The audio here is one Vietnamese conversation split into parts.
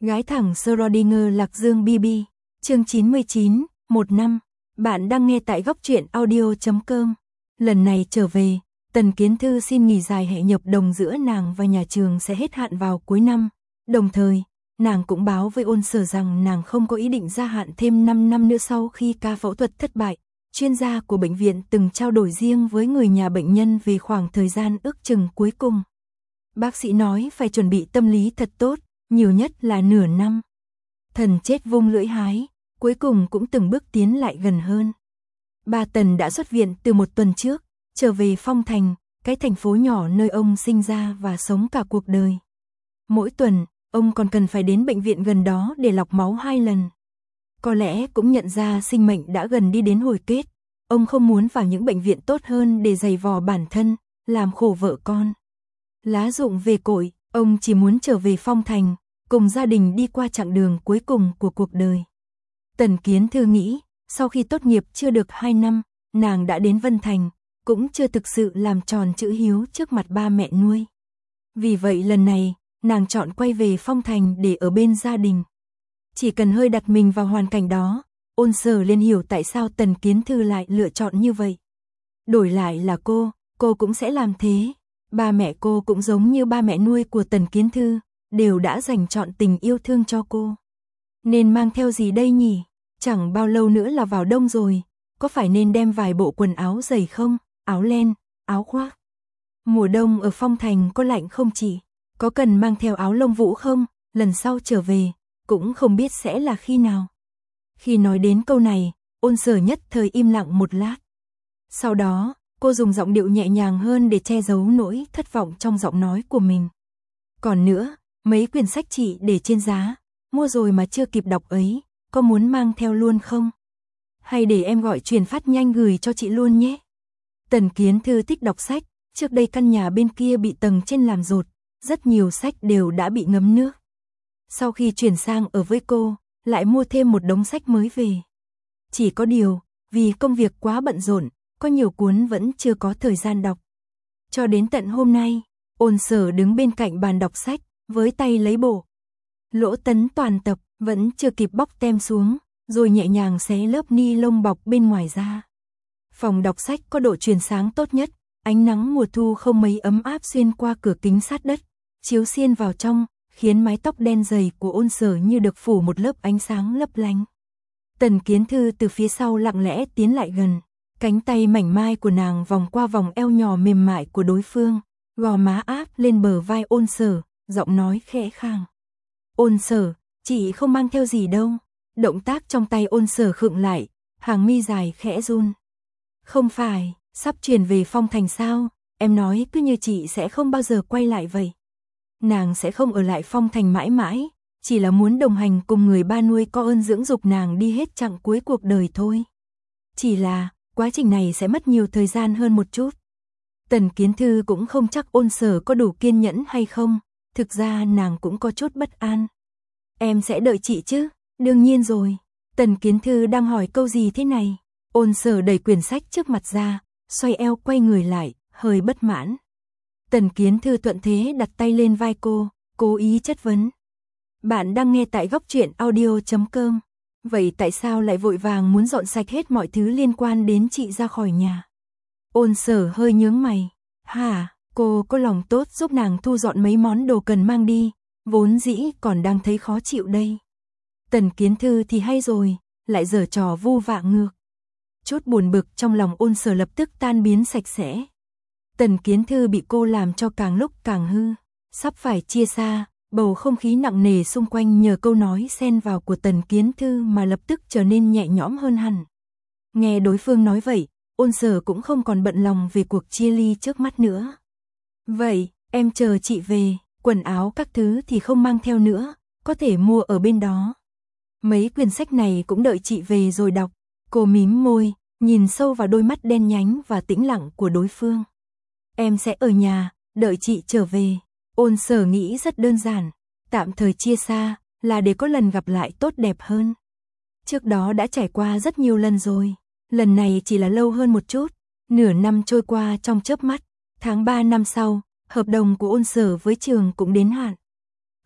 Gái thẳng Schrödinger Lạc Dương BB, chương 99, 1 năm. Bạn đang nghe tại góc truyện audio.com. Lần này trở về, Tần Kiến Thư xin nghỉ dài hè hợp đồng giữa nàng và nhà trường sẽ hết hạn vào cuối năm. Đồng thời, nàng cũng báo với Ôn Sở rằng nàng không có ý định gia hạn thêm 5 năm nữa sau khi ca phẫu thuật thất bại. Chuyên gia của bệnh viện từng trao đổi riêng với người nhà bệnh nhân về khoảng thời gian ước chừng cuối cùng. Bác sĩ nói phải chuẩn bị tâm lý thật tốt, nhiều nhất là nửa năm. Thần chết vung lưỡi hái, cuối cùng cũng từng bước tiến lại gần hơn. Ba Tần đã xuất viện từ một tuần trước, trở về Phong Thành, cái thành phố nhỏ nơi ông sinh ra và sống cả cuộc đời. Mỗi tuần, ông còn cần phải đến bệnh viện gần đó để lọc máu 2 lần. Có lẽ cũng nhận ra sinh mệnh đã gần đi đến hồi kết, ông không muốn vào những bệnh viện tốt hơn để giày vò bản thân, làm khổ vợ con. Lá rụng về cội, ông chỉ muốn trở về Phong Thành, cùng gia đình đi qua chặng đường cuối cùng của cuộc đời. Tần Kiến Thư nghĩ, sau khi tốt nghiệp chưa được 2 năm, nàng đã đến Vân Thành, cũng chưa thực sự làm tròn chữ hiếu trước mặt ba mẹ nuôi. Vì vậy lần này, nàng chọn quay về Phong Thành để ở bên gia đình. Chỉ cần hơi đặt mình vào hoàn cảnh đó, Ôn Sở liền hiểu tại sao Tần Kiến Thư lại lựa chọn như vậy. Đổi lại là cô cũng sẽ làm thế. Ba mẹ cô cũng giống như ba mẹ nuôi của Tần Kiến Thư, đều đã dành trọn tình yêu thương cho cô. Nên mang theo gì đây nhỉ? Chẳng bao lâu nữa là vào đông rồi, có phải nên đem vài bộ quần áo dày không? Áo len, áo khoác. Mùa đông ở Phong Thành có lạnh không chị? Có cần mang theo áo lông vũ không? Lần sau trở về, cũng không biết sẽ là khi nào. Khi nói đến câu này, Ôn Sở nhất thời im lặng một lát. Sau đó, cô dùng giọng điệu nhẹ nhàng hơn để che giấu nỗi thất vọng trong giọng nói của mình. Còn nữa, mấy quyển sách chị để trên giá, mua rồi mà chưa kịp đọc ấy, có muốn mang theo luôn không? Hay để em gọi chuyển phát nhanh gửi cho chị luôn nhé. Tần Kiến Thư thích đọc sách, trước đây căn nhà bên kia bị tầng trên làm dột, rất nhiều sách đều đã bị ngấm nước. Sau khi chuyển sang ở với cô, lại mua thêm một đống sách mới về. Chỉ có điều, vì công việc quá bận rộn, có nhiều cuốn vẫn chưa có thời gian đọc. Cho đến tận hôm nay, Ôn Sở đứng bên cạnh bàn đọc sách, với tay lấy bộ Lỗ Tấn toàn tập, vẫn chưa kịp bóc tem xuống, rồi nhẹ nhàng xé lớp ni lông bọc bên ngoài ra. Phòng đọc sách có độ truyền sáng tốt nhất, ánh nắng mùa thu không mấy ấm áp xuyên qua cửa kính sát đất, chiếu xiên vào trong, khiến mái tóc đen dày của Ôn Sở như được phủ một lớp ánh sáng lấp lánh. Tần Kiến Thư từ phía sau lặng lẽ tiến lại gần, cánh tay mảnh mai của nàng vòng qua vòng eo nhỏ mềm mại của đối phương, gò má áp lên bờ vai Ôn Sở, giọng nói khẽ khàng. Ôn Sở, chị không mang theo gì đâu. Động tác trong tay Ôn Sở khựng lại, hàng mi dài khẽ run. Không phải, sắp chuyển về Phong Thành sao? Em nói cứ như chị sẽ không bao giờ quay lại vậy. Nàng sẽ không ở lại Phong Thành mãi mãi, chỉ là muốn đồng hành cùng người ba nuôi có ơn dưỡng dục nàng đi hết chặng cuối cuộc đời thôi. Chỉ là, quá trình này sẽ mất nhiều thời gian hơn một chút. Tần Kiến Thư cũng không chắc Ôn Sở có đủ kiên nhẫn hay không, thực ra nàng cũng có chút bất an. Em sẽ đợi chị chứ? Đương nhiên rồi. Tần Kiến Thư đang hỏi câu gì thế này? Ôn Sở đẩy quyển sách trước mặt ra, xoay eo quay người lại, hơi bất mãn. Tần Kiến Thư thuận thế đặt tay lên vai cô, cố ý chất vấn. Bạn đang nghe tại góc truyện audio.com. Vậy tại sao lại vội vàng muốn dọn sạch hết mọi thứ liên quan đến chị ra khỏi nhà? Ôn Sở hơi nhướng mày. Hả, cô có lòng tốt giúp nàng thu dọn mấy món đồ cần mang đi, vốn dĩ còn đang thấy khó chịu đây. Tần Kiến Thư thì hay rồi, lại giở trò vu vạ ngược. Chút buồn bực trong lòng Ôn Sở lập tức tan biến sạch sẽ. Tần Kiến Thư bị cô làm cho càng lúc càng hư, sắp phải chia xa, bầu không khí nặng nề xung quanh nhờ câu nói xen vào của Tần Kiến Thư mà lập tức trở nên nhẹ nhõm hơn hẳn. Nghe đối phương nói vậy, Ôn Sở cũng không còn bận lòng về cuộc chia ly trước mắt nữa. Vậy, em chờ chị về, quần áo các thứ thì không mang theo nữa, có thể mua ở bên đó. Mấy quyển sách này cũng đợi chị về rồi đọc. Cô mím môi, nhìn sâu vào đôi mắt đen nhánh và tĩnh lặng của đối phương. Em sẽ ở nhà, đợi chị trở về. Ôn Sở nghĩ rất đơn giản, tạm thời chia xa là để có lần gặp lại tốt đẹp hơn. Trước đó đã trải qua rất nhiều lần rồi, lần này chỉ là lâu hơn một chút. Nửa năm trôi qua trong chớp mắt, tháng 3 năm sau, hợp đồng của Ôn Sở với trường cũng đến hạn.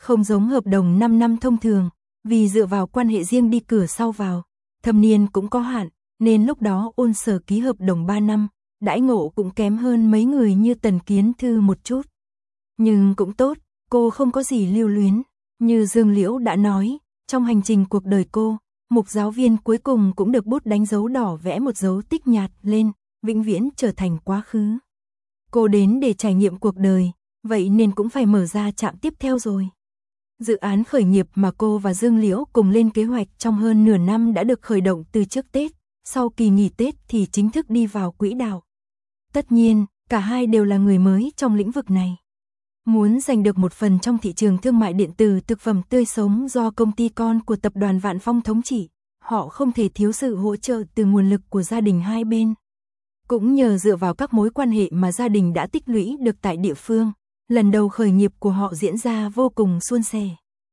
Không giống hợp đồng 5 năm thông thường, vì dựa vào quan hệ riêng đi cửa sau vào, thâm niên cũng có hạn, nên lúc đó Ôn Sở ký hợp đồng 3 năm, đãi ngộ cũng kém hơn mấy người như Tần Kiến Thư một chút. Nhưng cũng tốt, cô không có gì lưu luyến, như Dương Liễu đã nói, trong hành trình cuộc đời cô, Mục giáo viên cuối cùng cũng được bút đánh dấu đỏ vẽ một dấu tích nhạt lên, vĩnh viễn trở thành quá khứ. Cô đến để trải nghiệm cuộc đời, vậy nên cũng phải mở ra trạm tiếp theo rồi. Dự án khởi nghiệp mà cô và Dương Liễu cùng lên kế hoạch trong hơn nửa năm đã được khởi động từ trước Tết, sau kỳ nghỉ Tết thì chính thức đi vào quỹ đạo. Tất nhiên, cả hai đều là người mới trong lĩnh vực này. Muốn giành được một phần trong thị trường thương mại điện tử thực phẩm tươi sống do công ty con của tập đoàn Vạn Phong thống trị, họ không thể thiếu sự hỗ trợ từ nguồn lực của gia đình hai bên. Cũng nhờ dựa vào các mối quan hệ mà gia đình đã tích lũy được tại địa phương, lần đầu khởi nghiệp của họ diễn ra vô cùng suôn sẻ.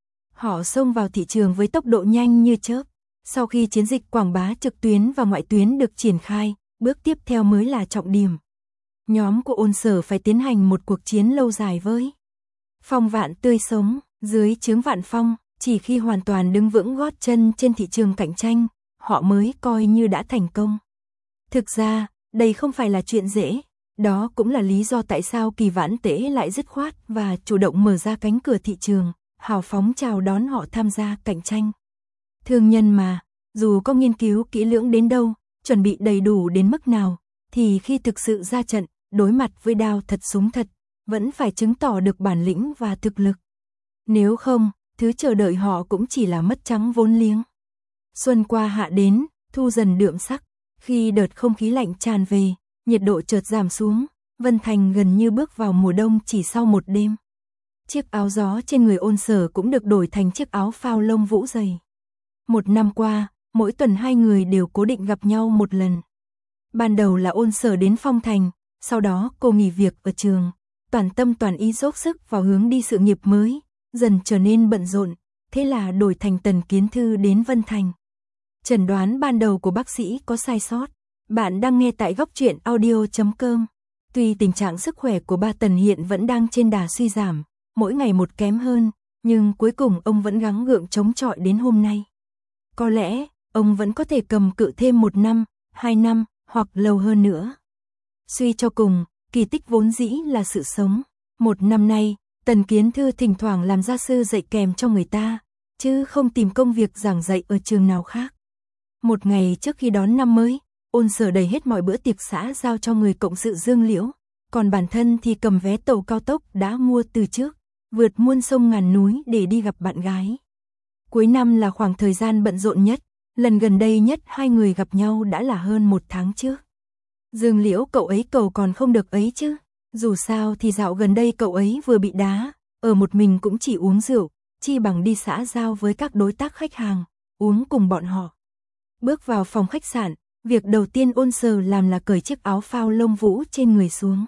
Họ xông vào thị trường với tốc độ nhanh như chớp. Sau khi chiến dịch quảng bá trực tuyến và ngoại tuyến được triển khai, bước tiếp theo mới là trọng điểm. Nhóm của Ôn Sở phải tiến hành một cuộc chiến lâu dài với Phong Vạn tươi sống, dưới trướng Vạn Phong, chỉ khi hoàn toàn đứng vững gót chân trên thị trường cạnh tranh, họ mới coi như đã thành công. Thực ra, đây không phải là chuyện dễ, đó cũng là lý do tại sao Kỳ Vãn Tế lại dứt khoát và chủ động mở ra cánh cửa thị trường, hào phóng chào đón họ tham gia cạnh tranh. Thương nhân mà, dù có nghiên cứu kỹ lưỡng đến đâu, chuẩn bị đầy đủ đến mức nào, thì khi thực sự ra trận, đối mặt với đao thật súng thật, vẫn phải chứng tỏ được bản lĩnh và thực lực. Nếu không, thứ chờ đợi họ cũng chỉ là mất trắng vốn liếng. Xuân qua hạ đến, thu dần đượm sắc, khi đợt không khí lạnh tràn về, nhiệt độ chợt giảm xuống, Vân Thành gần như bước vào mùa đông chỉ sau một đêm. Chiếc áo gió trên người Ôn Sở cũng được đổi thành chiếc áo phao lông vũ dày. Một năm qua, mỗi tuần hai người đều cố định gặp nhau một lần. Ban đầu là Ôn Sở đến Phong Thành, sau đó cô nghỉ việc ở trường, toàn tâm toàn ý dốc sức vào hướng đi sự nghiệp mới, dần trở nên bận rộn, thế là đổi thành Tần Kiến Thư đến Vân Thành. Chẩn đoán ban đầu của bác sĩ có sai sót. Bạn đang nghe tại goctruyện.audio.com. Tuy tình trạng sức khỏe của ba Tần hiện vẫn đang trên đà suy giảm, mỗi ngày một kém hơn, nhưng cuối cùng ông vẫn gắng gượng chống chọi đến hôm nay. Có lẽ, ông vẫn có thể cầm cự thêm 1 năm, 2 năm, hoặc lâu hơn nữa. Suy cho cùng, kỳ tích vốn dĩ là sự sống. 1 năm nay, Tần Kiến Thư thỉnh thoảng làm gia sư dạy kèm cho người ta, chứ không tìm công việc giảng dạy ở trường nào khác. Một ngày trước khi đón năm mới, Ôn Sở đầy hết mọi bữa tiệc xã giao cho người cộng sự Dương Liễu, còn bản thân thì cầm vé tàu cao tốc đã mua từ trước, vượt muôn sông ngàn núi để đi gặp bạn gái. Cuối năm là khoảng thời gian bận rộn nhất, lần gần đây nhất hai người gặp nhau đã là hơn 1 tháng trước. Dương Liễu cậu ấy cầu còn không được ấy chứ, dù sao thì dạo gần đây cậu ấy vừa bị đá, ở một mình cũng chỉ uống rượu, chi bằng đi xã giao với các đối tác khách hàng, uống cùng bọn họ. Bước vào phòng khách sạn, việc đầu tiên Ôn Sở làm là cởi chiếc áo phao lông vũ trên người xuống.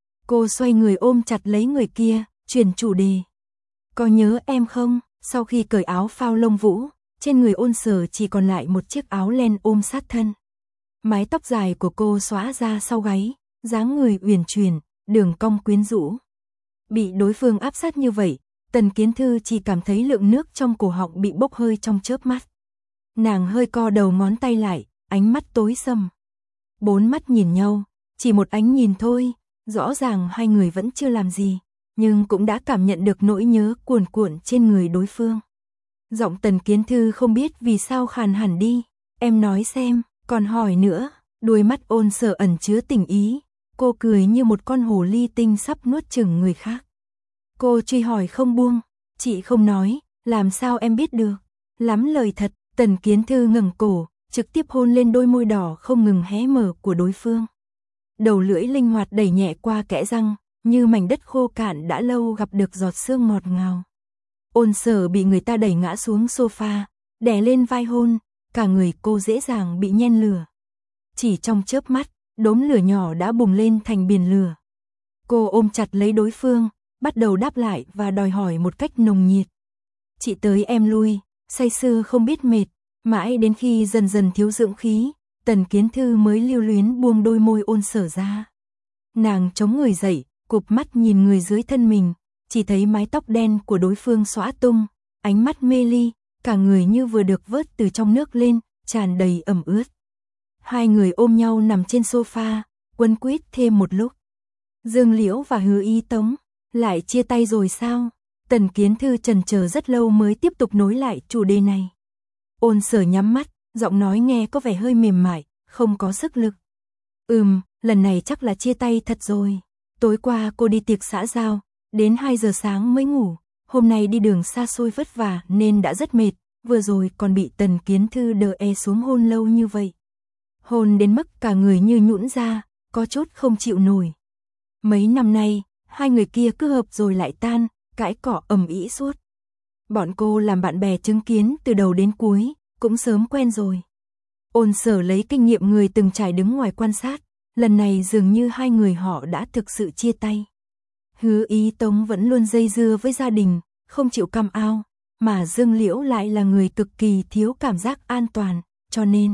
Cô xoay người ôm chặt lấy người kia, chuyển chủ đề. Có nhớ em không? Sau khi cởi áo phao lông vũ, trên người Ôn Sở chỉ còn lại một chiếc áo len ôm sát thân. Mái tóc dài của cô xõa ra sau gáy, dáng người uyển chuyển, đường cong quyến rũ. Bị đối phương áp sát như vậy, Tần Kiến Thư chỉ cảm thấy lượng nước trong cổ họng bị bốc hơi trong chớp mắt. Nàng hơi co đầu ngón tay lại, ánh mắt tối sầm. 4 mắt nhìn nhau, chỉ một ánh nhìn thôi, rõ ràng hai người vẫn chưa làm gì, nhưng cũng đã cảm nhận được nỗi nhớ cuồn cuộn trên người đối phương. Giọng Tần Kiến Thư không biết vì sao khàn hẳn đi, em nói xem, còn hỏi nữa, đuôi mắt Ôn Sở ẩn chứa tình ý, cô cười như một con hồ ly tinh sắp nuốt chửng người khác. Cô truy hỏi không buông, chị không nói, làm sao em biết được, lắm lời thật. Tần Kiến Thư ngẩng cổ, trực tiếp hôn lên đôi môi đỏ không ngừng hé mở của đối phương. Đầu lưỡi linh hoạt đẩy nhẹ qua kẽ răng, như mảnh đất khô cạn đã lâu gặp được giọt sương ngọt ngào. Ôn Sở bị người ta đẩy ngã xuống sofa, đè lên vai hôn, cả người cô dễ dàng bị nhen lửa. Chỉ trong chớp mắt, đốm lửa nhỏ đã bùng lên thành biển lửa. Cô ôm chặt lấy đối phương, bắt đầu đáp lại và đòi hỏi một cách nồng nhiệt. Chị tới em lui, say sưa không biết mệt, mãi đến khi dần dần thiếu dưỡng khí, Tần Kiến Thư mới lưu luyến buông đôi môi Ôn Sở ra. Nàng chống người dậy, cụp mắt nhìn người dưới thân mình, chỉ thấy mái tóc đen của đối phương xõa tung, ánh mắt mê ly, cả người như vừa được vớt từ trong nước lên, tràn đầy ẩm ướt. Hai người ôm nhau nằm trên sofa, quấn quýt thêm một lúc. Dương Liễu và Hứa Ý Tống, lại chia tay rồi sao? Tần Kiến Thư chần chờ rất lâu mới tiếp tục nối lại chủ đề này. Ôn Sở nhắm mắt, giọng nói nghe có vẻ hơi mềm mại, không có sức lực. Lần này chắc là chia tay thật rồi. Tối qua cô đi tiệc xã giao, đến 2 giờ sáng mới ngủ. Hôm nay đi đường xa xôi vất vả nên đã rất mệt, vừa rồi còn bị Tần Kiến Thư đờ xuống hôn lâu như vậy. Hôn đến mức cả người như nhũn ra, có chút không chịu nổi. Mấy năm nay, hai người kia cứ hợp rồi lại tan, cãi cọ ầm ĩ suốt. Bọn cô làm bạn bè chứng kiến từ đầu đến cuối, cũng sớm quen rồi. Ôn Sở lấy kinh nghiệm người từng trải đứng ngoài quan sát, lần này dường như hai người họ đã thực sự chia tay. Hứa Ý Tống vẫn luôn dây dưa với gia đình, không chịu come out, mà Dương Liễu lại là người cực kỳ thiếu cảm giác an toàn, cho nên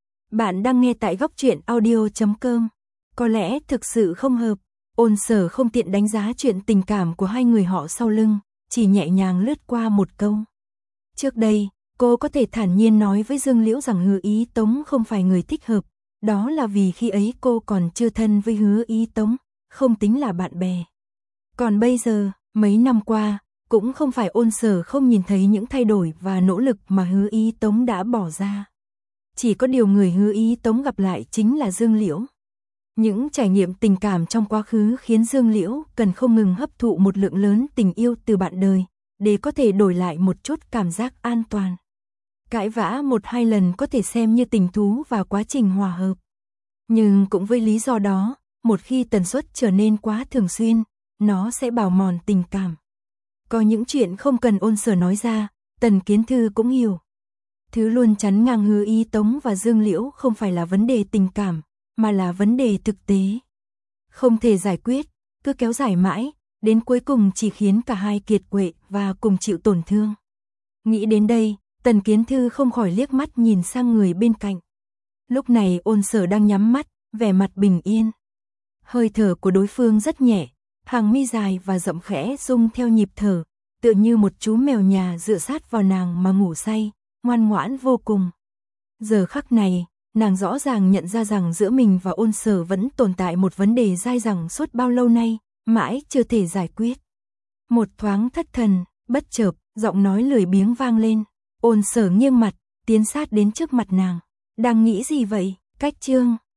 bạn đang nghe tại góc truyện audio.com. Có lẽ thực sự không hợp. Ôn Sở không tiện đánh giá chuyện tình cảm của hai người họ sau lưng, chỉ nhẹ nhàng lướt qua một câu. Trước đây, cô có thể thản nhiên nói với Dương Liễu rằng Hứa Ý Tống không phải người thích hợp, đó là vì khi ấy cô còn chưa thân với Hứa Ý Tống, không tính là bạn bè. Còn bây giờ, mấy năm qua, cũng không phải Ôn Sở không nhìn thấy những thay đổi và nỗ lực mà Hứa Ý Tống đã bỏ ra. Chỉ có điều người Hứa Ý Tống gặp lại chính là Dương Liễu. Những trải nghiệm tình cảm trong quá khứ khiến Dương Liễu cần không ngừng hấp thụ một lượng lớn tình yêu từ bạn đời, để có thể đổi lại một chút cảm giác an toàn. Cãi vã 1-2 lần có thể xem như tình thú và quá trình hòa hợp. Nhưng cũng với lý do đó, một khi tần suất trở nên quá thường xuyên, nó sẽ bào mòn tình cảm. Có những chuyện không cần Ôn Sở nói ra, Tần Kiến Thư cũng hiểu. Thứ luôn chắn ngang Hứa Ý Tống và Dương Liễu không phải là vấn đề tình cảm, mà là vấn đề thực tế. Không thể giải quyết, cứ kéo dài mãi, đến cuối cùng chỉ khiến cả hai kiệt quệ và cùng chịu tổn thương. Nghĩ đến đây, Tần Kiến Thư không khỏi liếc mắt nhìn sang người bên cạnh. Lúc này Ôn Sở đang nhắm mắt, vẻ mặt bình yên. Hơi thở của đối phương rất nhẹ, hàng mi dài và rậm khẽ rung theo nhịp thở, tựa như một chú mèo nhà dựa sát vào nàng mà ngủ say, ngoan ngoãn vô cùng. Giờ khắc này, nàng rõ ràng nhận ra rằng giữa mình và Ôn Sở vẫn tồn tại một vấn đề dai dẳng suốt bao lâu nay, mãi chưa thể giải quyết. Một thoáng thất thần, bất chợt, giọng nói lười biếng vang lên. Ôn Sở nghiêng mặt, tiến sát đến trước mặt nàng. Đang nghĩ gì vậy? Cách chương